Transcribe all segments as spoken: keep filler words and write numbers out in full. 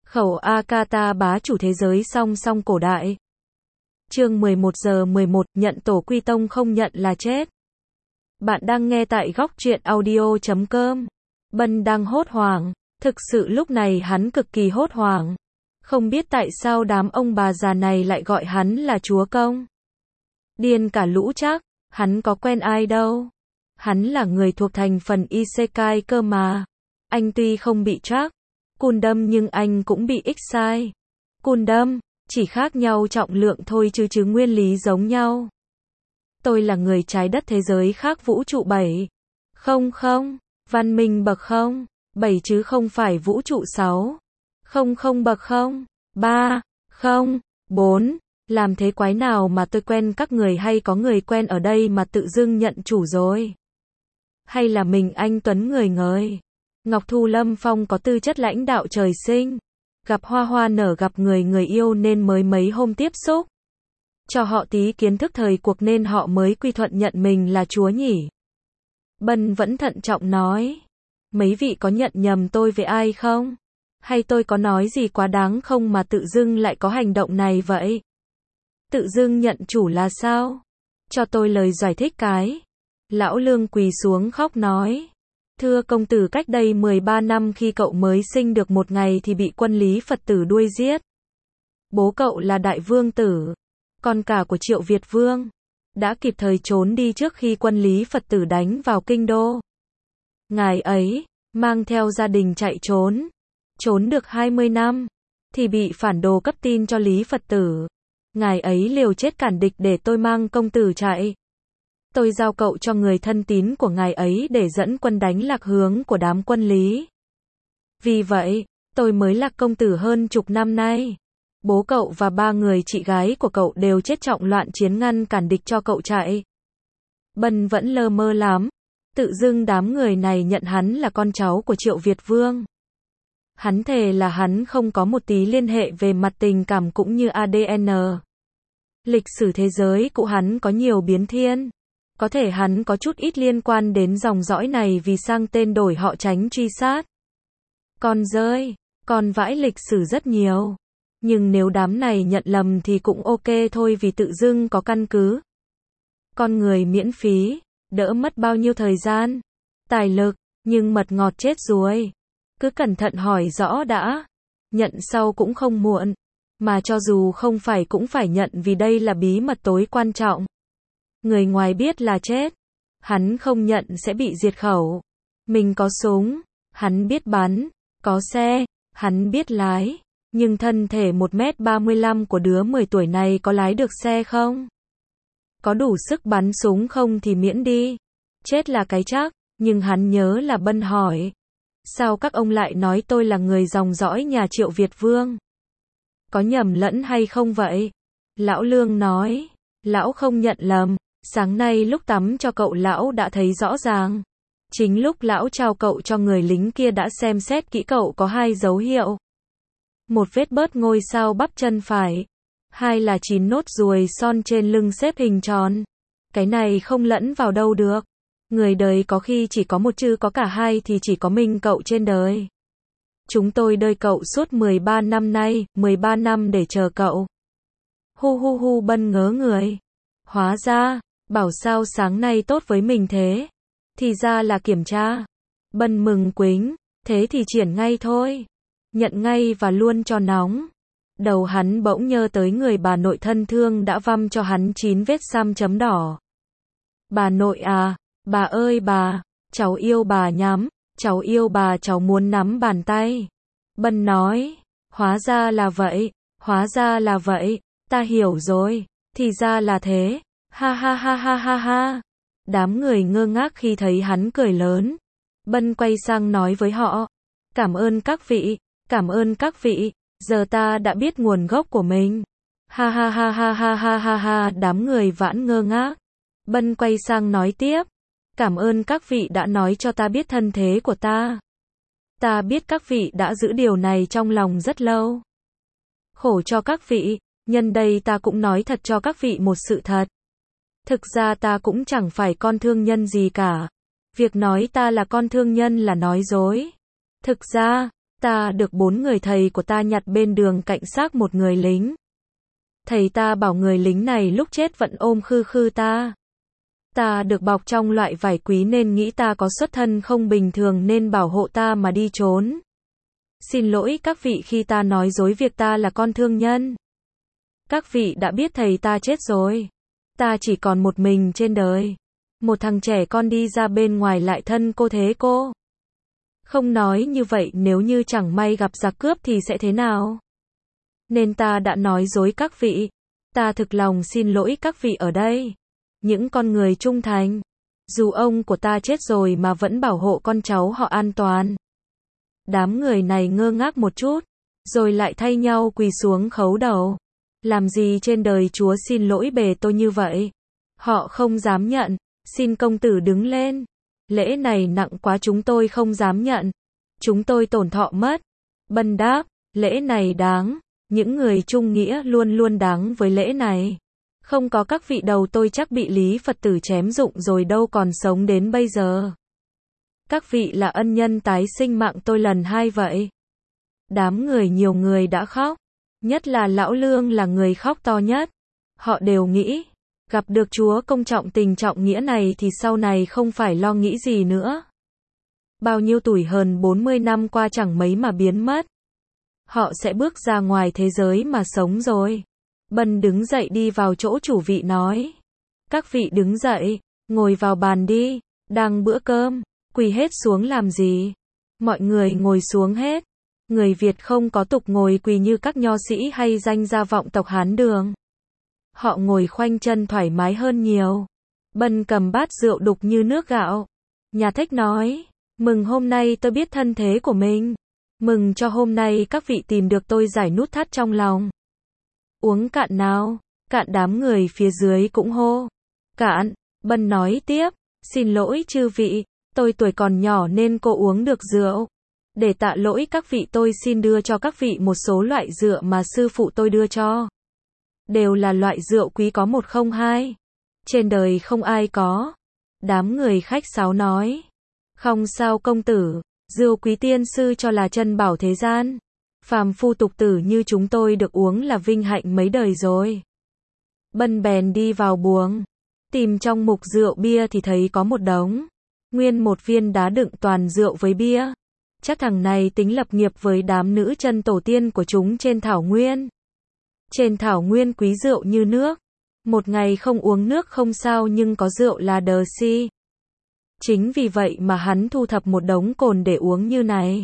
Khẩu Akata bá chủ thế giới song song cổ đại. Chương mười một giờ mười một, nhận tổ quy tông không nhận là chết. Bạn đang nghe tại góc truyện audio chấm com. Bân đang hốt hoảng, thực sự lúc này hắn cực kỳ hốt hoảng. Không biết tại sao đám ông bà già này lại gọi hắn là chúa công. Điên cả lũ chắc, hắn có quen ai đâu. Hắn là người thuộc thành phần Isekai cơ mà. Anh tuy không bị trác, Gundam nhưng anh cũng bị X-sai. Gundam, chỉ khác nhau trọng lượng thôi chứ chứ nguyên lý giống nhau. Tôi là người trái đất thế giới khác vũ trụ bảy. Không không, văn minh bậc không, bảy chứ không phải vũ trụ sáu. Không không bậc không, ba, không, bốn. Làm thế quái nào mà tôi quen các người hay có người quen ở đây mà tự dưng nhận chủ rồi? Hay là mình anh Tuấn người ngời? Ngọc Thu Lâm Phong có tư chất lãnh đạo trời sinh. Gặp hoa hoa nở gặp người người yêu nên mới mấy hôm tiếp xúc. Cho họ tí kiến thức thời cuộc nên họ mới quy thuận nhận mình là chúa nhỉ. Bân vẫn thận trọng nói. Mấy vị có nhận nhầm tôi với ai không? Hay tôi có nói gì quá đáng không mà tự dưng lại có hành động này vậy? Tự dưng nhận chủ là sao? Cho tôi lời giải thích cái. Lão Lương quỳ xuống khóc nói. Thưa công tử, cách đây mười ba năm khi cậu mới sinh được một ngày thì bị quân Lý Phật tử đuôi giết. Bố cậu là Đại Vương Tử, con cả của Triệu Việt Vương, đã kịp thời trốn đi trước khi quân Lý Phật tử đánh vào kinh đô. Ngài ấy, mang theo gia đình chạy trốn. Trốn được hai mươi năm, thì bị phản đồ cấp tin cho Lý Phật tử. Ngài ấy liều chết cản địch để tôi mang công tử chạy. Tôi giao cậu cho người thân tín của ngài ấy để dẫn quân đánh lạc hướng của đám quân Lý. Vì vậy, tôi mới lạc công tử hơn chục năm nay. Bố cậu và ba người chị gái của cậu đều chết trọng loạn chiến ngăn cản địch cho cậu chạy. Bân vẫn lơ mơ lắm. Tự dưng đám người này nhận hắn là con cháu của Triệu Việt Vương. Hắn thề là hắn không có một tí liên hệ về mặt tình cảm cũng như a đê en. Lịch sử thế giới của hắn có nhiều biến thiên. Có thể hắn có chút ít liên quan đến dòng dõi này vì sang tên đổi họ tránh truy sát. Con rơi, con vãi lịch sử rất nhiều. Nhưng nếu đám này nhận lầm thì cũng ok thôi vì tự dưng có căn cứ. Con người miễn phí, đỡ mất bao nhiêu thời gian, tài lực, nhưng mật ngọt chết ruồi. Cứ cẩn thận hỏi rõ đã. Nhận sau cũng không muộn. Mà cho dù không phải cũng phải nhận vì đây là bí mật tối quan trọng. Người ngoài biết là chết. Hắn không nhận sẽ bị diệt khẩu. Mình có súng. Hắn biết bắn. Có xe. Hắn biết lái. Nhưng thân thể một mét ba mươi lăm của đứa mười tuổi này có lái được xe không? Có đủ sức bắn súng không thì miễn đi. Chết là cái chắc. Nhưng hắn nhớ là Bân hỏi. Sao các ông lại nói tôi là người dòng dõi nhà Triệu Việt Vương? Có nhầm lẫn hay không vậy? Lão Lương nói. Lão không nhận lầm. Sáng nay lúc tắm cho cậu lão đã thấy rõ ràng. Chính lúc lão trao cậu cho người lính kia đã xem xét kỹ cậu có hai dấu hiệu. Một vết bớt ngôi sao bắp chân phải. Hai là chín nốt ruồi son trên lưng xếp hình tròn. Cái này không lẫn vào đâu được. Người đời có khi chỉ có một chứ có cả hai thì chỉ có mình cậu trên đời. Chúng tôi đợi cậu suốt mười ba năm nay, mười ba năm để chờ cậu. Hu hu hu Bân ngớ người. Hóa ra, bảo sao sáng nay tốt với mình thế. Thì ra là kiểm tra. Bân mừng quính, thế thì triển ngay thôi. Nhận ngay và luôn cho nóng. Đầu hắn bỗng nhớ tới người bà nội thân thương đã văm cho hắn chín vết xăm chấm đỏ. Bà nội à, bà ơi bà, cháu yêu bà nhắm, cháu yêu bà cháu muốn nắm bàn tay. Bân nói, hóa ra là vậy, hóa ra là vậy, ta hiểu rồi, thì ra là thế, ha ha ha ha ha ha. Đám người ngơ ngác khi thấy hắn cười lớn. Bân quay sang nói với họ, cảm ơn các vị, cảm ơn các vị, giờ ta đã biết nguồn gốc của mình. Ha ha ha ha ha ha ha ha, đám người vãn ngơ ngác. Bân quay sang nói tiếp, cảm ơn các vị đã nói cho ta biết thân thế của ta. Ta biết các vị đã giữ điều này trong lòng rất lâu. Khổ cho các vị, nhân đây ta cũng nói thật cho các vị một sự thật. Thực ra ta cũng chẳng phải con thương nhân gì cả. Việc nói ta là con thương nhân là nói dối. Thực ra, Ta được bốn người thầy của ta nhặt bên đường cạnh xác một người lính. Thầy ta bảo người lính này lúc chết vẫn ôm khư khư ta. Ta được bọc trong loại vải quý nên nghĩ ta có xuất thân không bình thường nên bảo hộ ta mà đi trốn. Xin lỗi các vị khi ta nói dối việc ta là con thương nhân. Các vị đã biết thầy ta chết rồi. Ta chỉ còn một mình trên đời. Một thằng trẻ con đi ra bên ngoài lại thân cô thế cô. Không nói như vậy nếu như chẳng may gặp giặc cướp thì sẽ thế nào? Nên ta đã nói dối các vị. Ta thực lòng xin lỗi các vị ở đây. Những con người trung thành. Dù ông của ta chết rồi mà vẫn bảo hộ con cháu họ an toàn. Đám người này ngơ ngác một chút. Rồi lại thay nhau quỳ xuống khấu đầu. Làm gì trên đời Chúa xin lỗi bề tôi như vậy? Họ không dám nhận. Xin công tử đứng lên. Lễ này nặng quá chúng tôi không dám nhận. Chúng tôi tổn thọ mất. Bần đáp, lễ này đáng. Những người trung nghĩa luôn luôn đáng với lễ này. Không có các vị đầu tôi chắc bị Lý Phật tử chém rụng rồi đâu còn sống đến bây giờ. Các vị là ân nhân tái sinh mạng tôi lần hai vậy. Đám người nhiều người đã khóc. Nhất là lão Lương là người khóc to nhất. Họ đều nghĩ, gặp được Chúa công trọng tình trọng nghĩa này thì sau này không phải lo nghĩ gì nữa. Bao nhiêu tuổi hơn bốn mươi năm qua chẳng mấy mà biến mất. Họ sẽ bước ra ngoài thế giới mà sống rồi. Bần đứng dậy đi vào chỗ chủ vị nói. Các vị đứng dậy, ngồi vào bàn đi, đang bữa cơm, quỳ hết xuống làm gì? Mọi người ngồi xuống hết. Người Việt không có tục ngồi quỳ như các nho sĩ hay danh gia vọng tộc Hán Đường. Họ ngồi khoanh chân thoải mái hơn nhiều. Bần cầm bát rượu đục như nước gạo. Nhà Thích nói, mừng hôm nay tôi biết thân thế của mình. Mừng cho hôm nay các vị tìm được tôi giải nút thắt trong lòng. Uống cạn nào. Cạn đám người phía dưới cũng hô. Cạn. Bần nói tiếp, xin lỗi chư vị, tôi tuổi còn nhỏ nên cô uống được rượu. Để tạ lỗi các vị tôi xin đưa cho các vị một số loại rượu mà sư phụ tôi đưa cho. Đều là loại rượu quý có một không hai. Trên đời không ai có. Đám người khách sáo nói. Không sao công tử, rượu quý tiên sư cho là chân bảo thế gian. Phàm phu tục tử như chúng tôi được uống là vinh hạnh mấy đời rồi. Bần bèn đi vào buồng. Tìm trong mục rượu bia thì thấy có một đống. Nguyên một viên đá đựng toàn rượu với bia. Chắc thằng này tính lập nghiệp với đám nữ chân tổ tiên của chúng trên thảo nguyên. Trên thảo nguyên quý rượu như nước. Một ngày không uống nước không sao nhưng có rượu là đờ si. Chính vì vậy mà hắn thu thập một đống cồn để uống như này.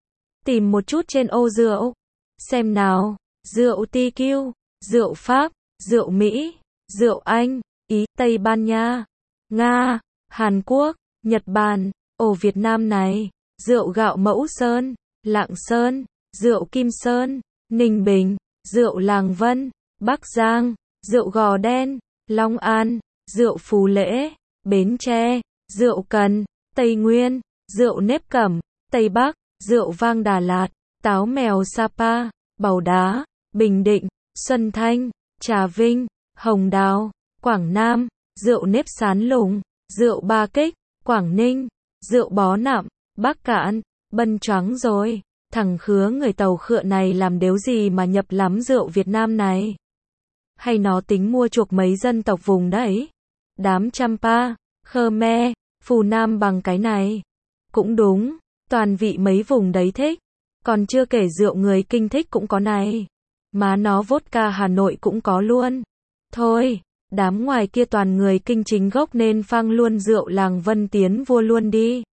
Tìm một chút trên ô rượu. Xem nào, rượu tê kiu, rượu Pháp, rượu Mỹ, rượu Anh, Ý, Tây Ban Nha, Nga, Hàn Quốc, Nhật Bản, ồ Việt Nam này, rượu gạo Mẫu Sơn, Lạng Sơn, rượu Kim Sơn, Ninh Bình, rượu Làng Vân, Bắc Giang, rượu Gò Đen, Long An, rượu Phú Lễ, Bến Tre, rượu Cần, Tây Nguyên, rượu Nếp Cẩm, Tây Bắc, rượu vang Đà Lạt, táo mèo Sapa, Bầu Đá, Bình Định, Xuân Thanh, Trà Vinh, Hồng Đào, Quảng Nam, rượu nếp Sán Lùng, rượu Ba Kích, Quảng Ninh, rượu Bó Nạm, Bắc Cạn. Bần choáng rồi, thằng khứa người Tàu Khựa này làm đếu gì mà nhập lắm rượu Việt Nam này? Hay nó tính mua chuộc mấy dân tộc vùng đấy? Đám Champa, Khmer, Phù Nam bằng cái này. Cũng đúng, toàn vị mấy vùng đấy thích. Còn chưa kể rượu người Kinh thích cũng có này. Má nó vodka Hà Nội cũng có luôn. Thôi, đám ngoài kia toàn người Kinh chính gốc nên phang luôn rượu Làng Vân tiến vua luôn đi.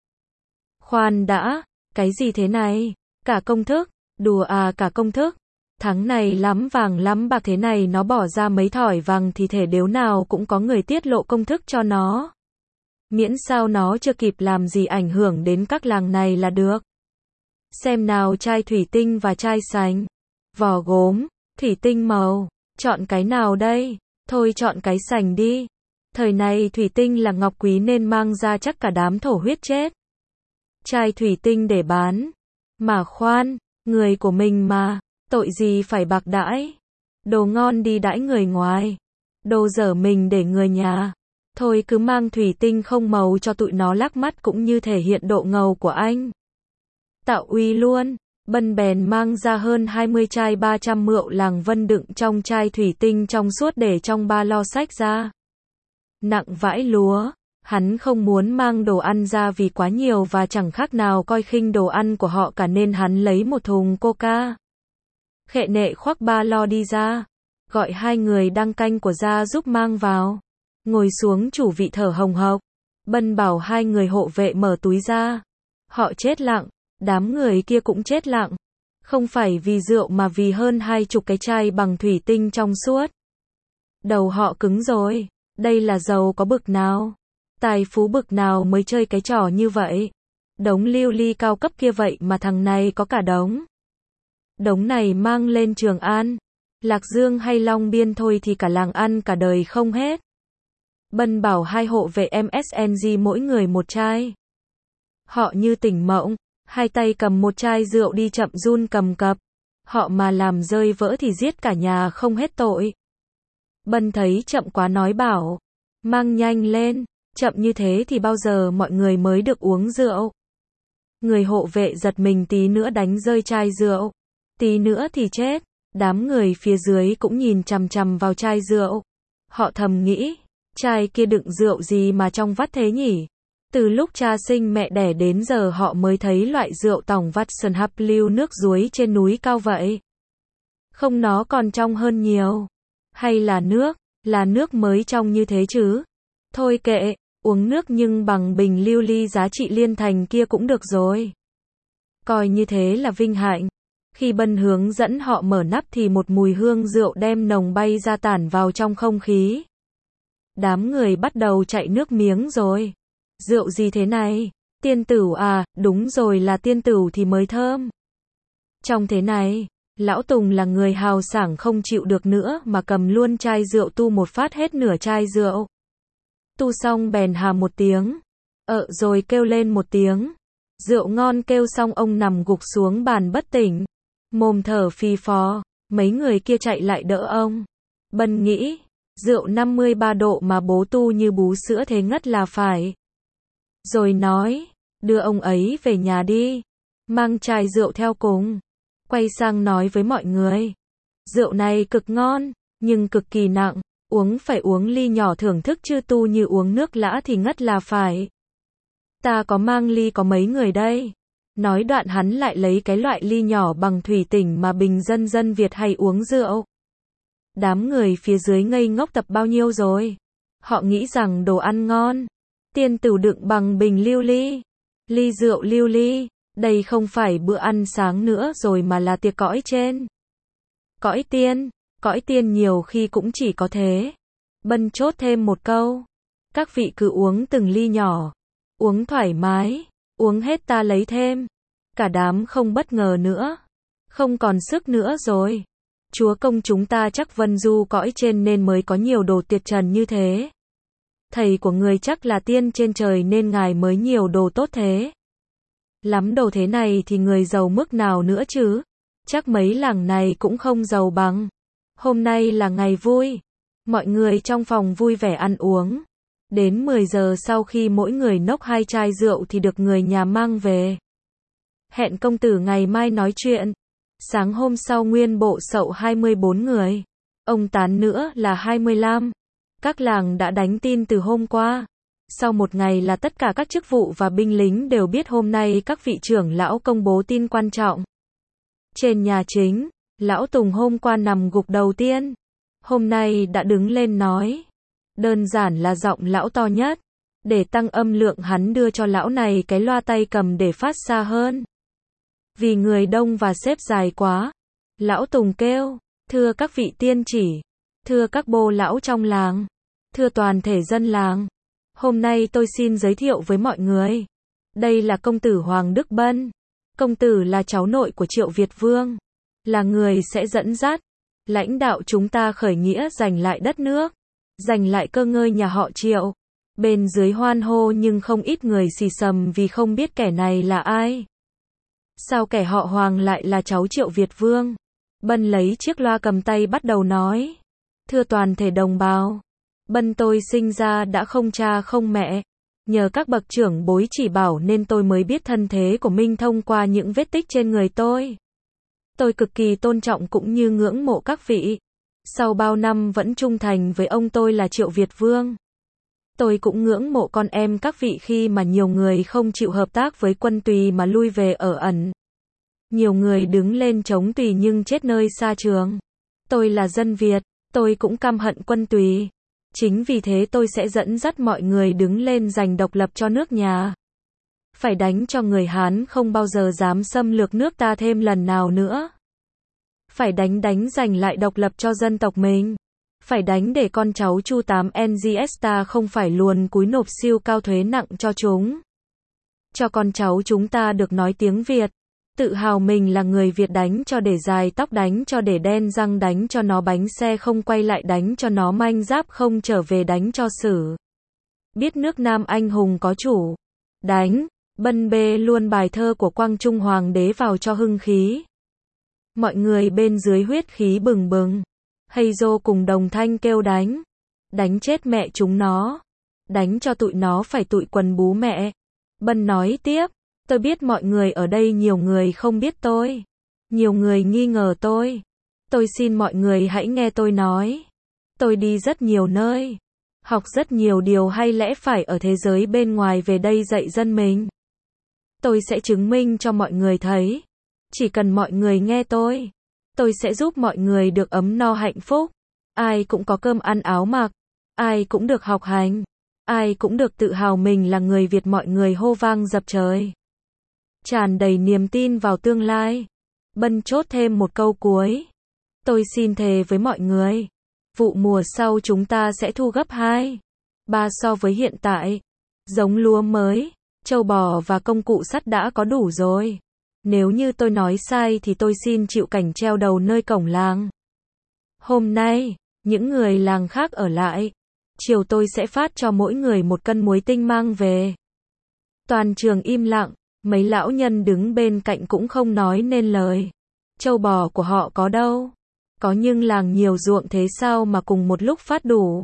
Khoan đã, cái gì thế này? Cả công thức, đùa à cả công thức. Tháng này lắm vàng lắm bạc thế này nó bỏ ra mấy thỏi vàng thì thể đếu nào cũng có người tiết lộ công thức cho nó. Miễn sao nó chưa kịp làm gì ảnh hưởng đến các làng này là được. Xem nào chai thủy tinh và chai sành. Vỏ gốm, thủy tinh màu. Chọn cái nào đây? Thôi chọn cái sành đi. Thời này thủy tinh là ngọc quý nên mang ra chắc cả đám thổ huyết chết. Chai thủy tinh để bán. Mà khoan, người của mình mà, tội gì phải bạc đãi. Đồ ngon đi đãi người ngoài. Đồ dở mình để người nhà. Thôi cứ mang thủy tinh không màu cho tụi nó lắc mắt cũng như thể hiện độ ngầu của anh. Tạo uy luôn. Bân bèn mang ra hơn hai mươi chai ba trăm mượu làng Vân đựng trong chai thủy tinh trong suốt để trong ba lo xách ra. Nặng vãi lúa, hắn không muốn mang đồ ăn ra vì quá nhiều và chẳng khác nào coi khinh đồ ăn của họ cả nên hắn lấy một thùng coca. Khệ nệ khoác ba lo đi ra, gọi hai người đang canh của ra giúp mang vào. Ngồi xuống chủ vị thở hồng hộc. Bân bảo hai người hộ vệ mở túi ra. Họ chết lặng, đám người kia cũng chết lặng. Không phải vì rượu mà vì hơn hai chục cái chai bằng thủy tinh trong suốt. Đầu họ cứng rồi, đây là giàu có bực nào, tài phú bực nào mới chơi cái trò như vậy. Đống lưu ly cao cấp kia vậy mà thằng này có cả đống. Đống này mang lên Trường An, Lạc Dương hay Long Biên thôi thì cả làng ăn cả đời không hết. Bân bảo hai hộ vệ em ét en giê mỗi người một chai. Họ như tỉnh mộng, hai tay cầm một chai rượu đi chậm run cầm cập. Họ mà làm rơi vỡ thì giết cả nhà không hết tội. Bân thấy chậm quá nói bảo, mang nhanh lên, chậm như thế thì bao giờ mọi người mới được uống rượu. Người hộ vệ giật mình tí nữa đánh rơi chai rượu, tí nữa thì chết. Đám người phía dưới cũng nhìn chằm chằm vào chai rượu. Họ thầm nghĩ, chai kia đựng rượu gì mà trong vắt thế nhỉ? Từ lúc cha sinh mẹ đẻ đến giờ họ mới thấy loại rượu tòng vắt sần hấp lưu nước suối trên núi cao vậy. Không, nó còn trong hơn nhiều. Hay là nước, là nước mới trong như thế chứ? Thôi kệ, uống nước nhưng bằng bình lưu ly giá trị liên thành kia cũng được rồi. Coi như thế là vinh hạnh. Khi Bân hướng dẫn họ mở nắp thì một mùi hương rượu đem nồng bay ra tản vào trong không khí. Đám người bắt đầu chạy nước miếng rồi. Rượu gì thế này? Tiên tửu à, đúng rồi, là tiên tửu thì mới thơm. Trong thế này, Lão Tùng là người hào sảng không chịu được nữa mà cầm luôn chai rượu tu một phát hết nửa chai rượu. Tu xong bèn hà một tiếng. Ợ rồi kêu lên một tiếng. Rượu ngon kêu xong ông nằm gục xuống bàn bất tỉnh. Mồm thở phì phò, mấy người kia chạy lại đỡ ông. Bân nghĩ, rượu năm mươi ba độ mà bố tu như bú sữa thế ngất là phải. Rồi nói, đưa ông ấy về nhà đi. Mang chai rượu theo cùng. Quay sang nói với mọi người. Rượu này cực ngon, nhưng cực kỳ nặng. Uống phải uống ly nhỏ thưởng thức chứ tu như uống nước lã thì ngất là phải. Ta có mang ly có mấy người đây. Nói đoạn hắn lại lấy cái loại ly nhỏ bằng thủy tinh mà bình dân dân Việt hay uống rượu. Đám người phía dưới ngây ngốc tập bao nhiêu rồi. Họ nghĩ rằng đồ ăn ngon. Tiên tửu đựng bằng bình lưu ly. Ly rượu lưu ly. Đây không phải bữa ăn sáng nữa rồi mà là tiệc cõi trên. Cõi tiên. Cõi tiên nhiều khi cũng chỉ có thế. Bân chốt thêm một câu. Các vị cứ uống từng ly nhỏ. Uống thoải mái. Uống hết ta lấy thêm. Cả đám không bất ngờ nữa. Không còn sức nữa rồi. Chúa công chúng ta chắc vân du cõi trên nên mới có nhiều đồ tiệt trần như thế. Thầy của người chắc là tiên trên trời nên ngài mới nhiều đồ tốt thế. Lắm đồ thế này thì người giàu mức nào nữa chứ. Chắc mấy làng này cũng không giàu bằng. Hôm nay là ngày vui. Mọi người trong phòng vui vẻ ăn uống. Đến mười giờ sau khi mỗi người nốc hai chai rượu thì được người nhà mang về. Hẹn công tử ngày mai nói chuyện. Sáng hôm sau nguyên bộ sậu hai mươi bốn người. Ông tán nữa là hai mươi lăm. Các làng đã đánh tin từ hôm qua. Sau một ngày là tất cả các chức vụ và binh lính đều biết hôm nay các vị trưởng lão công bố tin quan trọng. Trên nhà chính, Lão Tùng hôm qua nằm gục đầu tiên. Hôm nay đã đứng lên nói. Đơn giản là giọng lão to nhất. Để tăng âm lượng hắn đưa cho lão này cái loa tay cầm để phát xa hơn. Vì người đông và xếp dài quá. Lão Tùng kêu, thưa các vị tiên chỉ. Thưa các bô lão trong làng. Thưa toàn thể dân làng. Hôm nay tôi xin giới thiệu với mọi người. Đây là công tử Hoàng Đức Bân. Công tử là cháu nội của Triệu Việt Vương. Là người sẽ dẫn dắt. Lãnh đạo chúng ta khởi nghĩa giành lại đất nước. Giành lại cơ ngơi nhà họ Triệu. Bên dưới hoan hô nhưng không ít người xì xầm vì không biết kẻ này là ai. Sao kẻ họ Hoàng lại là cháu Triệu Việt Vương? Bân lấy chiếc loa cầm tay bắt đầu nói. Thưa toàn thể đồng bào. Bân tôi sinh ra đã không cha không mẹ. Nhờ các bậc trưởng bối chỉ bảo nên tôi mới biết thân thế của Minh thông qua những vết tích trên người tôi. Tôi cực kỳ tôn trọng cũng như ngưỡng mộ các vị. Sau bao năm vẫn trung thành với ông tôi là Triệu Việt Vương. Tôi cũng ngưỡng mộ con em các vị khi mà nhiều người không chịu hợp tác với quân Tùy mà lui về ở ẩn. Nhiều người đứng lên chống Tùy nhưng chết nơi xa trường. Tôi là dân Việt, tôi cũng căm hận quân Tùy. Chính vì thế tôi sẽ dẫn dắt mọi người đứng lên giành độc lập cho nước nhà. Phải đánh cho người Hán không bao giờ dám xâm lược nước ta thêm lần nào nữa. Phải đánh đánh giành lại độc lập cho dân tộc mình. Phải đánh để con cháu Chu tám en giê ét ta không phải luồn cúi nộp siêu cao thuế nặng cho chúng. Cho con cháu chúng ta được nói tiếng Việt. Tự hào mình là người Việt, đánh cho để dài tóc, đánh cho để đen răng, đánh cho nó bánh xe không quay lại, đánh cho nó manh giáp không trở về, đánh cho sử. Biết nước Nam anh hùng có chủ. Đánh, bân bê luôn bài thơ của Quang Trung Hoàng đế vào cho hưng khí. Mọi người bên dưới huyết khí bừng bừng. Hay dô cùng đồng thanh kêu đánh. Đánh chết mẹ chúng nó. Đánh cho tụi nó phải tụi quần bú mẹ. Bân nói tiếp. Tôi biết mọi người ở đây nhiều người không biết tôi. Nhiều người nghi ngờ tôi. Tôi xin mọi người hãy nghe tôi nói. Tôi đi rất nhiều nơi. Học rất nhiều điều hay lẽ phải ở thế giới bên ngoài về đây dạy dân mình. Tôi sẽ chứng minh cho mọi người thấy. Chỉ cần mọi người nghe tôi. Tôi sẽ giúp mọi người được ấm no hạnh phúc. Ai cũng có cơm ăn áo mặc. Ai cũng được học hành. Ai cũng được tự hào mình là người Việt, mọi người hô vang dập trời. Tràn đầy niềm tin vào tương lai. Bân chốt thêm một câu cuối. Tôi xin thề với mọi người. Vụ mùa sau chúng ta sẽ thu gấp hai, ba so với hiện tại. Giống lúa mới, trâu bò và công cụ sắt đã có đủ rồi. Nếu như tôi nói sai thì tôi xin chịu cảnh treo đầu nơi cổng làng. Hôm nay, những người làng khác ở lại. Chiều tôi sẽ phát cho mỗi người một cân muối tinh mang về. Toàn trường im lặng. Mấy lão nhân đứng bên cạnh cũng không nói nên lời. Trâu bò của họ có đâu? Có, nhưng làng nhiều ruộng thế sao mà cùng một lúc phát đủ?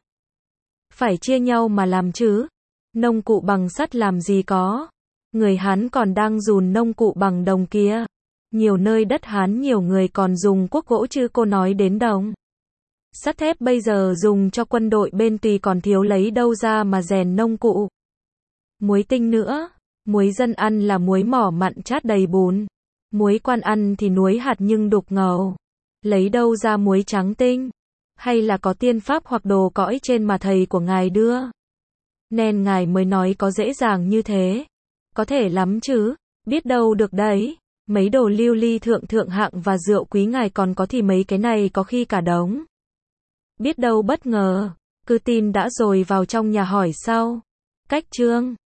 Phải chia nhau mà làm chứ. Nông cụ bằng sắt làm gì có. Người Hán còn đang dùn nông cụ bằng đồng kia. Nhiều nơi đất Hán nhiều người còn dùng cuốc gỗ chứ cô nói đến đồng. Sắt thép bây giờ dùng cho quân đội bên Tùy còn thiếu lấy đâu ra mà rèn nông cụ. Muối tinh nữa. Muối dân ăn là muối mỏ mặn chát đầy bùn. Muối quan ăn thì nuối hạt nhưng đục ngầu. Lấy đâu ra muối trắng tinh? Hay là có tiên pháp hoặc đồ cõi trên mà thầy của ngài đưa? Nên ngài mới nói có dễ dàng như thế. Có thể lắm chứ, biết đâu được đấy. Mấy đồ lưu ly thượng thượng hạng và rượu quý ngài còn có thì mấy cái này có khi cả đống. Biết đâu bất ngờ, cứ tin đã rồi vào trong nhà hỏi sau. Cách chương